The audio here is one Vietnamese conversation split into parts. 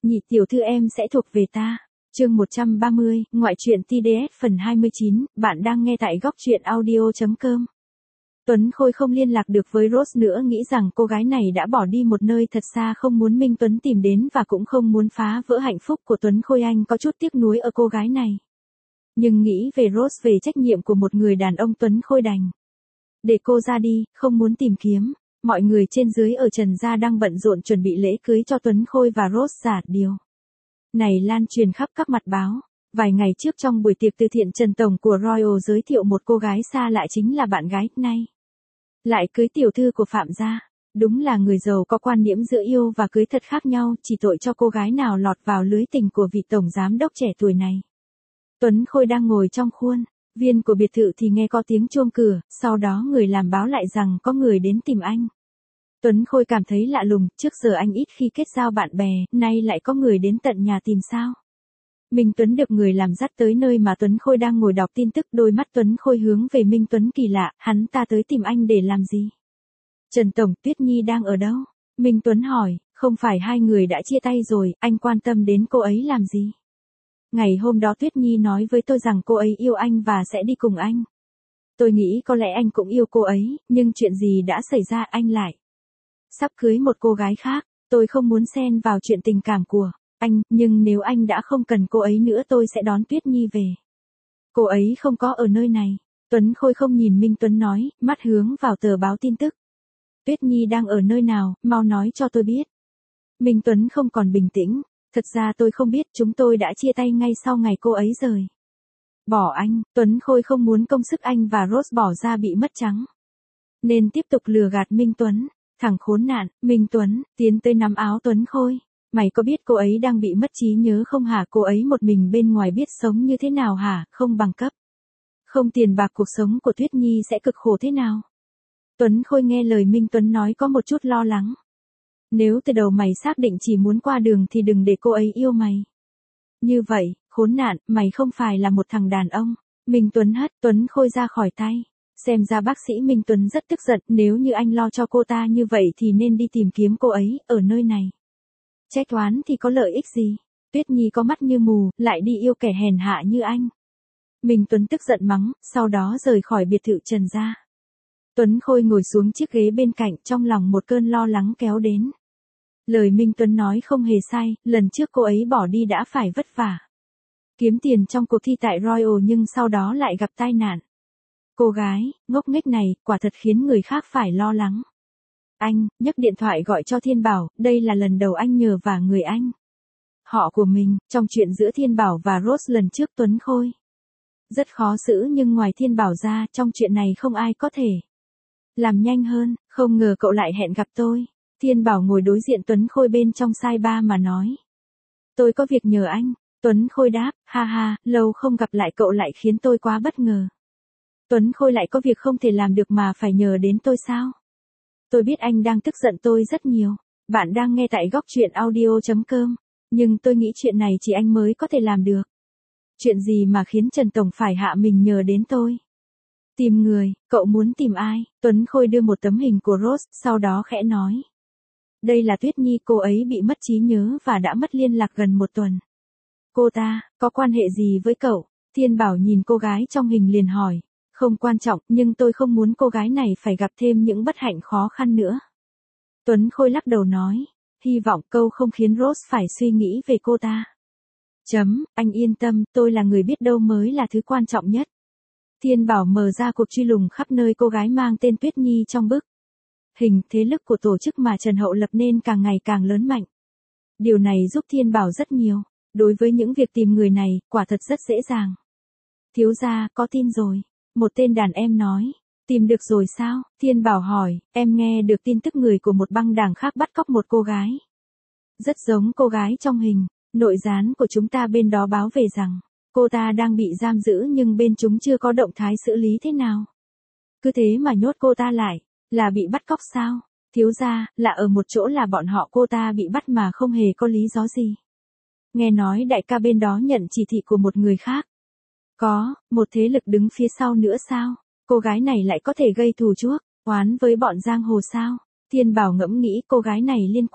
nhị tiểu thư em sẽ thuộc về ta. Chương 130, ngoại truyện TDS phần 29, bạn đang nghe tại góc truyện audio.com. Tuấn Khôi không liên lạc được với Rose nữa, nghĩ rằng cô gái này đã bỏ đi một nơi thật xa, không muốn Minh Tuấn tìm đến và cũng không muốn phá vỡ hạnh phúc của Tuấn Khôi. Anh có chút tiếc nuối ở cô gái này. Nhưng nghĩ về Rose, về trách nhiệm của một người đàn ông, Tuấn Khôi đành để cô ra đi, không muốn tìm kiếm. Mọi người trên dưới ở Trần gia đang bận rộn chuẩn bị lễ cưới cho Tuấn Khôi và Rose. Giả điều này lan truyền khắp các mặt báo. Vài ngày trước trong buổi tiệc từ thiện, Trần Tổng của Royal giới thiệu một cô gái xa lạ chính là bạn gái nay lại cưới tiểu thư của Phạm gia. Đúng là người giàu có quan niệm giữa yêu và cưới thật khác nhau, chỉ tội cho cô gái nào lọt vào lưới tình của vị tổng giám đốc trẻ tuổi này. Tuấn Khôi đang ngồi trong khuôn viên của biệt thự thì nghe có tiếng chuông cửa, sau đó người làm báo lại rằng có người đến tìm anh. Tuấn Khôi cảm thấy lạ lùng, trước giờ anh ít khi kết giao bạn bè, nay lại có người đến tận nhà tìm sao. Minh Tuấn được người làm dắt tới nơi mà Tuấn Khôi đang ngồi đọc tin tức, đôi mắt Tuấn Khôi hướng về Minh Tuấn. Kỳ lạ, hắn ta tới tìm anh để làm gì? Trần Tổng, Tuyết Nhi đang ở đâu? Minh Tuấn hỏi, không phải hai người đã chia tay rồi, anh quan tâm đến cô ấy làm gì? Ngày hôm đó Tuyết Nhi nói với tôi rằng cô ấy yêu anh và sẽ đi cùng anh. Tôi nghĩ có lẽ anh cũng yêu cô ấy, nhưng chuyện gì đã xảy ra, anh lại sắp cưới một cô gái khác. Tôi không muốn xen vào chuyện tình cảm của anh, nhưng nếu anh đã không cần cô ấy nữa tôi sẽ đón Tuyết Nhi về. Cô ấy không có ở nơi này. Tuấn Khôi không nhìn Minh Tuấn nói, mắt hướng vào tờ báo tin tức. Tuyết Nhi đang ở nơi nào, mau nói cho tôi biết. Minh Tuấn không còn bình tĩnh. Thật ra tôi không biết, chúng tôi đã chia tay ngay sau ngày cô ấy rời bỏ anh. Tuấn Khôi không muốn công sức anh và Rose bỏ ra bị mất trắng, nên tiếp tục lừa gạt Minh Tuấn. Thằng khốn nạn. Minh Tuấn tiến tới nắm áo Tuấn Khôi. Mày có biết cô ấy đang bị mất trí nhớ không hả? Cô ấy một mình bên ngoài biết sống như thế nào hả? Không bằng cấp, không tiền bạc, cuộc sống của Tuyết Nhi sẽ cực khổ thế nào? Tuấn Khôi nghe lời Minh Tuấn nói có một chút lo lắng. Nếu từ đầu mày xác định chỉ muốn qua đường thì đừng để cô ấy yêu mày như vậy. Khốn nạn, mày không phải là một thằng đàn ông. Minh Tuấn hất Tuấn Khôi ra khỏi tay. Xem ra bác sĩ Minh Tuấn rất tức giận, nếu như anh lo cho cô ta như vậy thì nên đi tìm kiếm cô ấy ở nơi này. Trách oán thì có lợi ích gì? Tuyết Nhi có mắt như mù, lại đi yêu kẻ hèn hạ như anh. Minh Tuấn tức giận mắng, sau đó rời khỏi biệt thự Trần gia. Tuấn Khôi ngồi xuống chiếc ghế bên cạnh, trong lòng một cơn lo lắng kéo đến. Lời Minh Tuấn nói không hề sai, lần trước cô ấy bỏ đi đã phải vất vả kiếm tiền trong cuộc thi tại Royal, nhưng sau đó lại gặp tai nạn. Cô gái ngốc nghếch này quả thật khiến người khác phải lo lắng. Anh nhấc điện thoại gọi cho Thiên Bảo, đây là lần đầu anh nhờ vả người anh họ của mình trong chuyện giữa Thiên Bảo và Rose lần trước. Tuấn Khôi rất khó xử, nhưng ngoài Thiên Bảo ra, trong chuyện này không ai có thể làm nhanh hơn. Không ngờ cậu lại hẹn gặp tôi. Thiên Bảo ngồi đối diện Tuấn Khôi bên trong sai ba mà nói. Tôi có việc nhờ anh. Tuấn Khôi đáp, ha ha, lâu không gặp lại cậu lại khiến tôi quá bất ngờ. Tuấn Khôi lại có việc không thể làm được mà phải nhờ đến tôi sao? Tôi biết anh đang tức giận tôi rất nhiều. Bạn đang nghe tại góc truyện audio.com. Nhưng tôi nghĩ chuyện này chỉ anh mới có thể làm được. Chuyện gì mà khiến Trần Tổng phải hạ mình nhờ đến tôi? Tìm người. Cậu muốn tìm ai? Tuấn Khôi đưa một tấm hình của Rose, sau đó khẽ nói. Đây là Tuyết Nhi, cô ấy bị mất trí nhớ và đã mất liên lạc gần một tuần. Cô ta có quan hệ gì với cậu? Thiên Bảo nhìn cô gái trong hình liền hỏi. Không quan trọng, nhưng tôi không muốn cô gái này phải gặp thêm những bất hạnh khó khăn nữa. Tuấn Khôi lắc đầu nói. Hy vọng câu không khiến Rose phải suy nghĩ về cô ta. Anh yên tâm, tôi là người biết đâu mới là thứ quan trọng nhất. Thiên Bảo mở ra cuộc truy lùng khắp nơi cô gái mang tên Tuyết Nhi trong bức hình. Thế lực của tổ chức mà Trần Hậu lập nên càng ngày càng lớn mạnh. Điều này giúp Thiên Bảo rất nhiều. Đối với những việc tìm người này, quả thật rất dễ dàng. Thiếu gia, có tin rồi. Một tên đàn em nói. Tìm được rồi sao? Thiên Bảo hỏi, em nghe được tin tức người của một băng đảng khác bắt cóc một cô gái. Rất giống cô gái trong hình. Nội gián của chúng ta bên đó báo về rằng, cô ta đang bị giam giữ nhưng bên chúng chưa có động thái xử lý thế nào. Cứ thế mà nhốt cô ta lại, là bị bắt cóc sao? Thiếu gia, là ở một chỗ là bọn họ cô ta bị bắt mà không hề có lý do gì. Nghe nói đại ca bên đó nhận chỉ thị của một người khác. Có, một thế lực đứng phía sau nữa sao? Cô gái này lại có thể gây thù chuốc oán với bọn giang hồ sao? Thiên Bảo ngẫm nghĩ cô gái này liên quan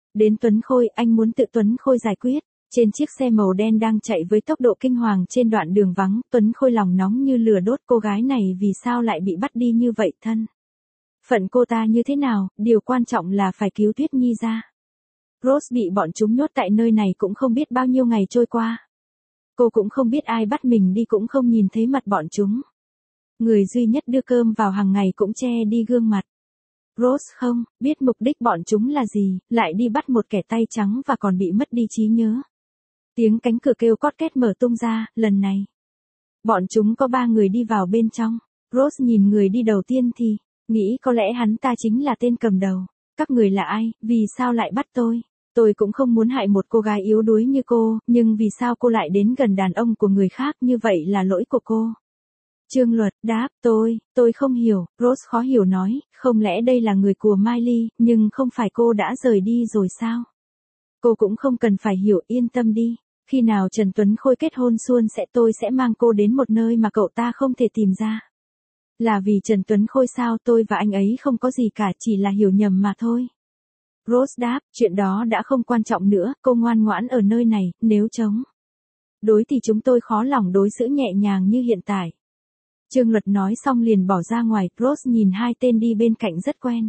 Đến Tuấn Khôi, anh muốn tự Tuấn Khôi giải quyết. Trên chiếc xe màu đen đang chạy với tốc độ kinh hoàng trên đoạn đường vắng, Tuấn Khôi lòng nóng như lửa đốt, cô gái này vì sao lại bị bắt đi như vậy thân? Phận cô ta như thế nào, điều quan trọng là phải cứu Tuyết Nhi ra. Rose bị bọn chúng nhốt tại nơi này cũng không biết bao nhiêu ngày trôi qua. Cô cũng không biết ai bắt mình đi, cũng không nhìn thấy mặt bọn chúng. Người duy nhất đưa cơm vào hàng ngày cũng che đi gương mặt. Rose không biết mục đích bọn chúng là gì, lại đi bắt một kẻ tay trắng và còn bị mất đi trí nhớ. Tiếng cánh cửa kêu cót két mở tung ra, lần này. Bọn chúng có 3 người đi vào bên trong. Rose nhìn người đi đầu tiên thì, nghĩ có lẽ hắn ta chính là tên cầm đầu. Các người là ai, vì sao lại bắt tôi? Tôi cũng không muốn hại một cô gái yếu đuối như cô, nhưng vì sao cô lại đến gần đàn ông của người khác, như vậy là lỗi của cô. Trương Luật đáp, tôi không hiểu, Rose khó hiểu nói, không lẽ đây là người của Miley, nhưng không phải cô đã rời đi rồi sao? Cô cũng không cần phải hiểu, yên tâm đi. Khi nào Trần Tuấn Khôi kết hôn suôn tôi sẽ mang cô đến một nơi mà cậu ta không thể tìm ra. Là vì Trần Tuấn Khôi sao? Tôi và anh ấy không có gì cả, chỉ là hiểu nhầm mà thôi. Rose đáp, chuyện đó đã không quan trọng nữa, cô ngoan ngoãn ở nơi này, nếu chống đối thì chúng tôi khó lòng đối xử nhẹ nhàng như hiện tại. Trương Luật nói xong liền bỏ ra ngoài, Rose nhìn 2 tên đi bên cạnh rất quen.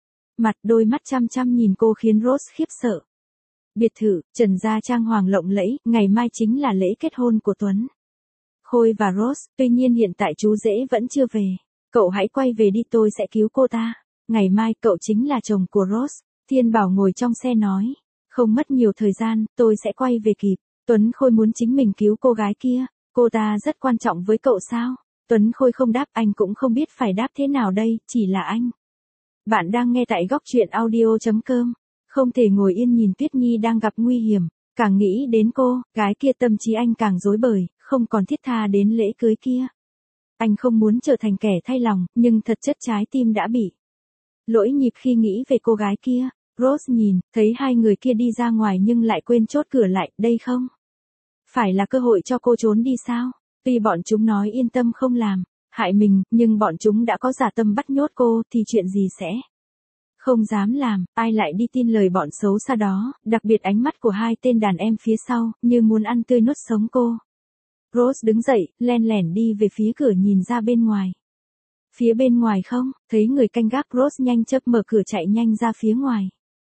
Đôi mắt chăm chăm nhìn cô khiến Rose khiếp sợ. Biệt thự, Trần gia trang hoàng lộng lẫy, ngày mai chính là lễ kết hôn của Tuấn Khôi và Rose, tuy nhiên hiện tại chú rể vẫn chưa về. Cậu hãy quay về đi, tôi sẽ cứu cô ta. Ngày mai cậu chính là chồng của Rose. Thiên Bảo ngồi trong xe nói. Không mất nhiều thời gian, tôi sẽ quay về kịp. Tuấn Khôi muốn chính mình cứu cô gái kia. Cô ta rất quan trọng với cậu sao? Tuấn Khôi không đáp, anh cũng không biết phải đáp thế nào đây, chỉ là anh. Bạn đang nghe tại góc truyện audio.com. Không thể ngồi yên nhìn Tuyết Nhi đang gặp nguy hiểm. Càng nghĩ đến cô, gái kia tâm trí anh càng rối bời, không còn thiết tha đến lễ cưới kia. Anh không muốn trở thành kẻ thay lòng, nhưng thật chất trái tim đã bị lỗi nhịp khi nghĩ về cô gái kia. Rose nhìn, thấy 2 người kia đi ra ngoài nhưng lại quên chốt cửa lại, đây không phải là cơ hội cho cô trốn đi sao? Tuy bọn chúng nói yên tâm không làm hại mình, nhưng bọn chúng đã có giả tâm bắt nhốt cô thì chuyện gì sẽ không dám làm, ai lại đi tin lời bọn xấu xa đó, đặc biệt ánh mắt của 2 tên đàn em phía sau, như muốn ăn tươi nuốt sống cô. Rose đứng dậy, len lẻn đi về phía cửa nhìn ra bên ngoài. Phía bên ngoài không, thấy người canh gác, Rose nhanh chớp mở cửa chạy nhanh ra phía ngoài.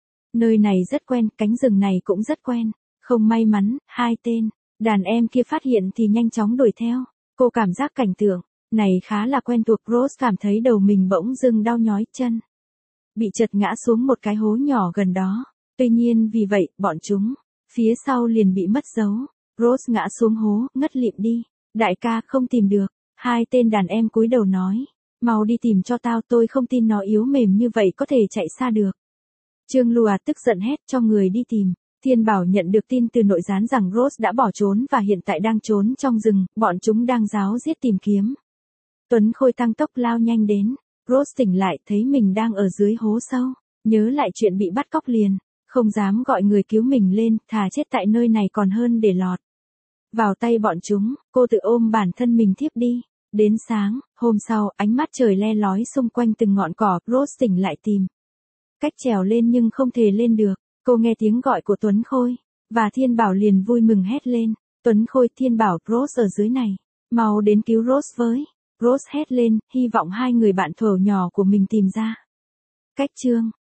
Nơi này rất quen, cánh rừng này cũng rất quen. Không may mắn, 2 tên đàn em kia phát hiện thì nhanh chóng đuổi theo. Cô cảm giác cảnh tượng này khá là quen thuộc, Rose cảm thấy đầu mình bỗng dưng đau nhói chân. Bị chật ngã xuống một cái hố nhỏ gần đó. Tuy nhiên vì vậy, bọn chúng phía sau liền bị mất dấu. Rose ngã xuống hố, ngất lịm đi. Đại ca, không tìm được. 2 tên đàn em cúi đầu nói. Mau đi tìm cho tao, tôi không tin nó yếu mềm như vậy có thể chạy xa được. Trương Lùa tức giận hét cho người đi tìm. Thiên Bảo nhận được tin từ nội gián rằng Rose đã bỏ trốn và hiện tại đang trốn trong rừng, bọn chúng đang ráo riết tìm kiếm. Tuấn Khôi tăng tốc lao nhanh đến. Rose tỉnh lại thấy mình đang ở dưới hố sâu. Nhớ lại chuyện bị bắt cóc liền. Không dám gọi người cứu mình lên, thà chết tại nơi này còn hơn để lọt vào tay bọn chúng. Cô tự ôm bản thân mình thiếp đi. Đến sáng, hôm sau, ánh mắt trời le lói xung quanh từng ngọn cỏ, Rose tỉnh lại tìm cách trèo lên nhưng không thể lên được. Cô nghe tiếng gọi của Tuấn Khôi, và Thiên Bảo liền vui mừng hét lên. Tuấn Khôi, Thiên Bảo, Rose ở dưới này. Mau đến cứu Rose với. Rose hét lên, hy vọng 2 người bạn thuở nhỏ của mình tìm ra cách chương